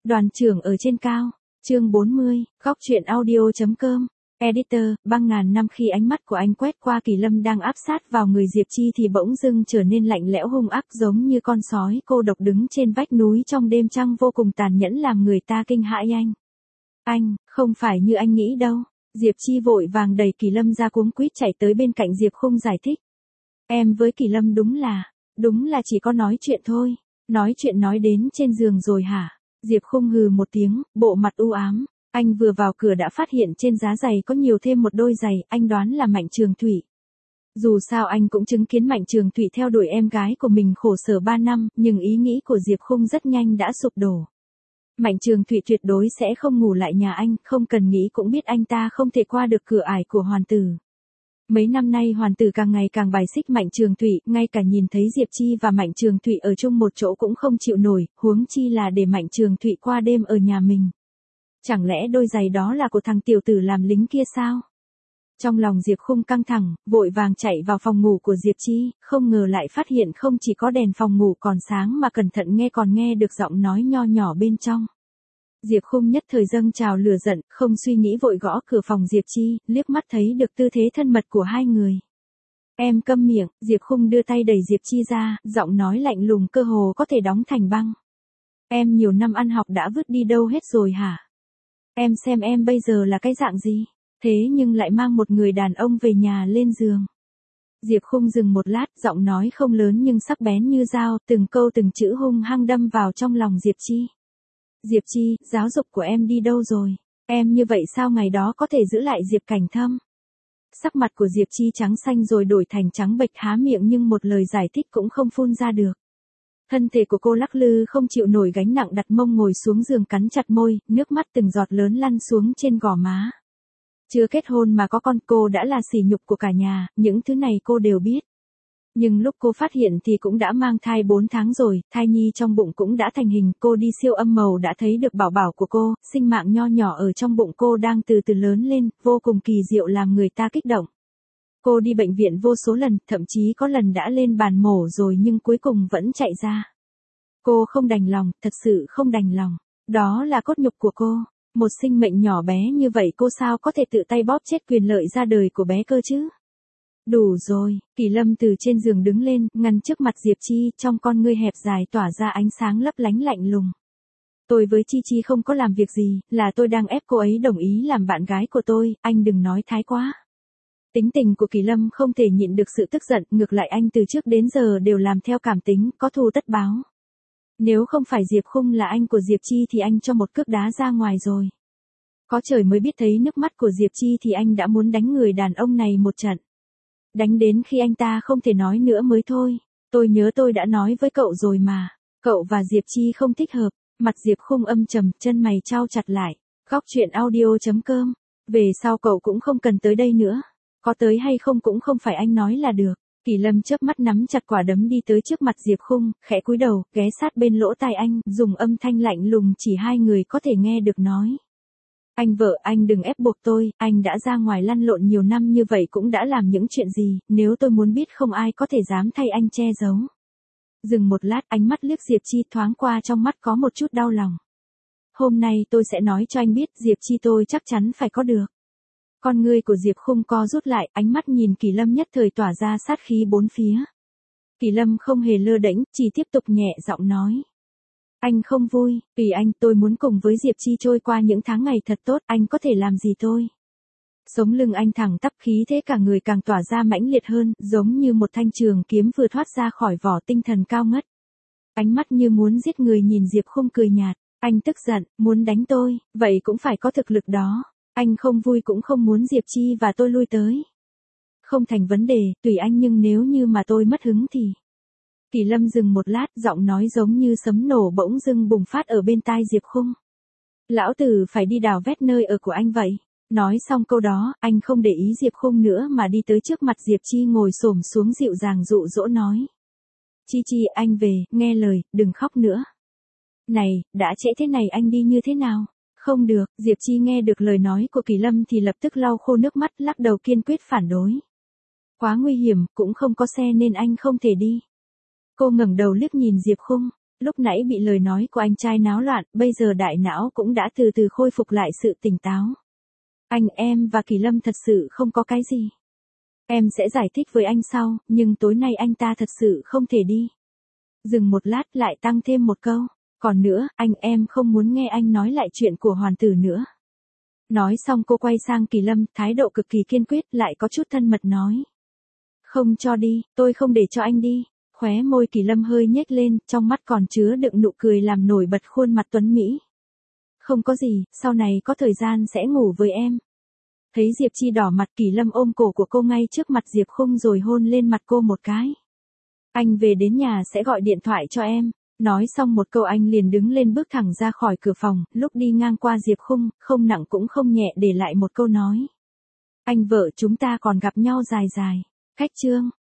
Đoàn trưởng ở trên cao. Chương 40, góc truyện audio.com. Editor, băng ngàn năm. Khi ánh mắt của anh quét qua Kỳ Lâm đang áp sát vào người Diệp Chi thì bỗng dưng trở nên lạnh lẽo hung ác, giống như con sói cô độc đứng trên vách núi trong đêm trăng vô cùng tàn nhẫn, làm người ta kinh hãi. Anh, không phải như anh nghĩ đâu. Diệp Chi vội vàng đẩy Kỳ Lâm ra, cuống quýt chạy tới bên cạnh Diệp Khung giải thích. Em với Kỳ Lâm đúng là chỉ có nói chuyện thôi. Nói chuyện nói đến trên giường rồi hả? Diệp Khung hừ một tiếng, bộ mặt u ám. Anh vừa vào cửa đã phát hiện trên giá giày có nhiều thêm một đôi giày, anh đoán là Mạnh Trường Thủy. Dù sao anh cũng chứng kiến Mạnh Trường Thủy theo đuổi em gái của mình khổ sở 3 năm, nhưng ý nghĩ của Diệp Khung rất nhanh đã sụp đổ. Mạnh Trường Thủy tuyệt đối sẽ không ngủ lại nhà anh, không cần nghĩ cũng biết anh ta không thể qua được cửa ải của Hoàn Tử. Mấy năm nay Hoàn Tử càng ngày càng bài xích Mạnh Trường Thủy, ngay cả nhìn thấy Diệp Chi và Mạnh Trường Thủy ở chung một chỗ cũng không chịu nổi, huống chi là để Mạnh Trường Thủy qua đêm ở nhà mình. Chẳng lẽ đôi giày đó là của thằng tiểu tử làm lính kia sao? Trong lòng Diệp Khung căng thẳng, vội vàng chạy vào phòng ngủ của Diệp Chi, không ngờ lại phát hiện không chỉ có đèn phòng ngủ còn sáng mà cẩn thận nghe còn nghe được giọng nói nho nhỏ bên trong. Diệp Khung nhất thời dâng trào lửa giận, không suy nghĩ vội gõ cửa phòng Diệp Chi, liếc mắt thấy được tư thế thân mật của hai người. Em câm miệng. Diệp Khung đưa tay đẩy Diệp Chi ra, giọng nói lạnh lùng cơ hồ có thể đóng thành băng. Em nhiều năm ăn học đã vứt đi đâu hết rồi hả? Em xem em bây giờ là cái dạng gì? Thế nhưng lại mang một người đàn ông về nhà lên giường. Diệp Khung dừng một lát, giọng nói không lớn nhưng sắc bén như dao, từng câu từng chữ hung hăng đâm vào trong lòng Diệp Chi. Diệp Chi, giáo dục của em đi đâu rồi? Em như vậy sao ngày đó có thể giữ lại Diệp Cảnh Thâm? Sắc mặt của Diệp Chi trắng xanh rồi đổi thành trắng bệch, há miệng nhưng một lời giải thích cũng không phun ra được. Thân thể của cô lắc lư không chịu nổi gánh nặng, đặt mông ngồi xuống giường cắn chặt môi, nước mắt từng giọt lớn lăn xuống trên gò má. Chưa kết hôn mà có con, cô đã là sỉ nhục của cả nhà, những thứ này cô đều biết. Nhưng lúc cô phát hiện thì cũng đã mang thai 4 tháng rồi, thai nhi trong bụng cũng đã thành hình, cô đi siêu âm màu đã thấy được bảo bảo của cô, sinh mạng nho nhỏ ở trong bụng cô đang từ từ lớn lên, vô cùng kỳ diệu làm người ta kích động. Cô đi bệnh viện vô số lần, thậm chí có lần đã lên bàn mổ rồi nhưng cuối cùng vẫn chạy ra. Cô không đành lòng, thật sự không đành lòng. Đó là cốt nhục của cô. Một sinh mệnh nhỏ bé như vậy cô sao có thể tự tay bóp chết quyền lợi ra đời của bé cơ chứ? Đủ rồi. Kỳ Lâm từ trên giường đứng lên, ngăn trước mặt Diệp Chi, trong con ngươi hẹp dài tỏa ra ánh sáng lấp lánh lạnh lùng. Tôi với Chi Chi không có làm việc gì, là tôi đang ép cô ấy đồng ý làm bạn gái của tôi, anh đừng nói thái quá. Tính tình của Kỳ Lâm không thể nhịn được sự tức giận, ngược lại anh từ trước đến giờ đều làm theo cảm tính, có thù tất báo. Nếu không phải Diệp Khung là anh của Diệp Chi thì anh cho một cước đá ra ngoài rồi. Có trời mới biết thấy nước mắt của Diệp Chi thì anh đã muốn đánh người đàn ông này một trận. Đánh đến khi anh ta không thể nói nữa mới thôi. Tôi nhớ tôi đã nói với cậu rồi mà. Cậu và Diệp Chi không thích hợp. Mặt Diệp Khung âm trầm, chân mày chau chặt lại. Góc truyện audio.com. Về sau cậu cũng không cần tới đây nữa. Có tới hay không cũng không phải anh nói là được. Kỳ Lâm chớp mắt nắm chặt quả đấm đi tới trước mặt Diệp Khung, khẽ cúi đầu, ghé sát bên lỗ tai anh, dùng âm thanh lạnh lùng chỉ hai người có thể nghe được nói. Anh vợ, anh đừng ép buộc tôi, anh đã ra ngoài lăn lộn nhiều năm như vậy cũng đã làm những chuyện gì, nếu tôi muốn biết không ai có thể dám thay anh che giấu. Dừng một lát, ánh mắt liếc Diệp Chi, thoáng qua trong mắt có một chút đau lòng. Hôm nay tôi sẽ nói cho anh biết Diệp Chi tôi chắc chắn phải có được. Con ngươi của Diệp Khung co rút lại, ánh mắt nhìn Kỳ Lâm nhất thời tỏa ra sát khí bốn phía. Kỳ Lâm không hề lơ đễnh, chỉ tiếp tục nhẹ giọng nói. Anh không vui, vì anh tôi muốn cùng với Diệp Chi trôi qua những tháng ngày thật tốt, anh có thể làm gì tôi? Sống lưng anh thẳng tắp, khí thế cả người càng tỏa ra mãnh liệt hơn, giống như một thanh trường kiếm vừa thoát ra khỏi vỏ, tinh thần cao ngất. Ánh mắt như muốn giết người nhìn Diệp Khung cười nhạt, anh tức giận, muốn đánh tôi, vậy cũng phải có thực lực đó. Anh không vui cũng không muốn Diệp Chi và tôi lui tới. Không thành vấn đề, tùy anh, nhưng nếu như mà tôi mất hứng thì... Kỳ Lâm dừng một lát, giọng nói giống như sấm nổ bỗng dưng bùng phát ở bên tai Diệp Khung. Lão tử phải đi đào vét nơi ở của anh vậy. Nói xong câu đó, anh không để ý Diệp Khung nữa mà đi tới trước mặt Diệp Chi ngồi xổm xuống dịu dàng dụ dỗ nói. Chi Chi, anh về, nghe lời, đừng khóc nữa. Này, đã trễ thế này anh đi như thế nào? Không được. Diệp Chi nghe được lời nói của Kỳ Lâm thì lập tức lau khô nước mắt, lắc đầu kiên quyết phản đối. Quá nguy hiểm, cũng không có xe nên anh không thể đi. Cô ngẩng đầu liếc nhìn Diệp Khung. Lúc nãy bị lời nói của anh trai náo loạn, bây giờ đại não cũng đã từ từ khôi phục lại sự tỉnh táo. Anh em và Kỳ Lâm thật sự không có cái gì. Em sẽ giải thích với anh sau, nhưng tối nay anh ta thật sự không thể đi. Dừng một lát lại tăng thêm một câu. Còn nữa, anh em không muốn nghe anh nói lại chuyện của hoàn tử nữa. Nói xong cô quay sang Kỳ Lâm, thái độ cực kỳ kiên quyết, lại có chút thân mật nói. Không cho đi, tôi không để cho anh đi. Khóe môi Kỳ Lâm hơi nhếch lên, trong mắt còn chứa đựng nụ cười làm nổi bật khuôn mặt tuấn Mỹ. Không có gì, sau này có thời gian sẽ ngủ với em. Thấy Diệp Chi đỏ mặt, Kỳ Lâm ôm cổ của cô ngay trước mặt Diệp Khung rồi hôn lên mặt cô một cái. Anh về đến nhà sẽ gọi điện thoại cho em. Nói xong một câu anh liền đứng lên bước thẳng ra khỏi cửa phòng, lúc đi ngang qua Diệp Khung, không nặng cũng không nhẹ để lại một câu nói. Anh vợ chúng ta còn gặp nhau dài dài. Khách chương.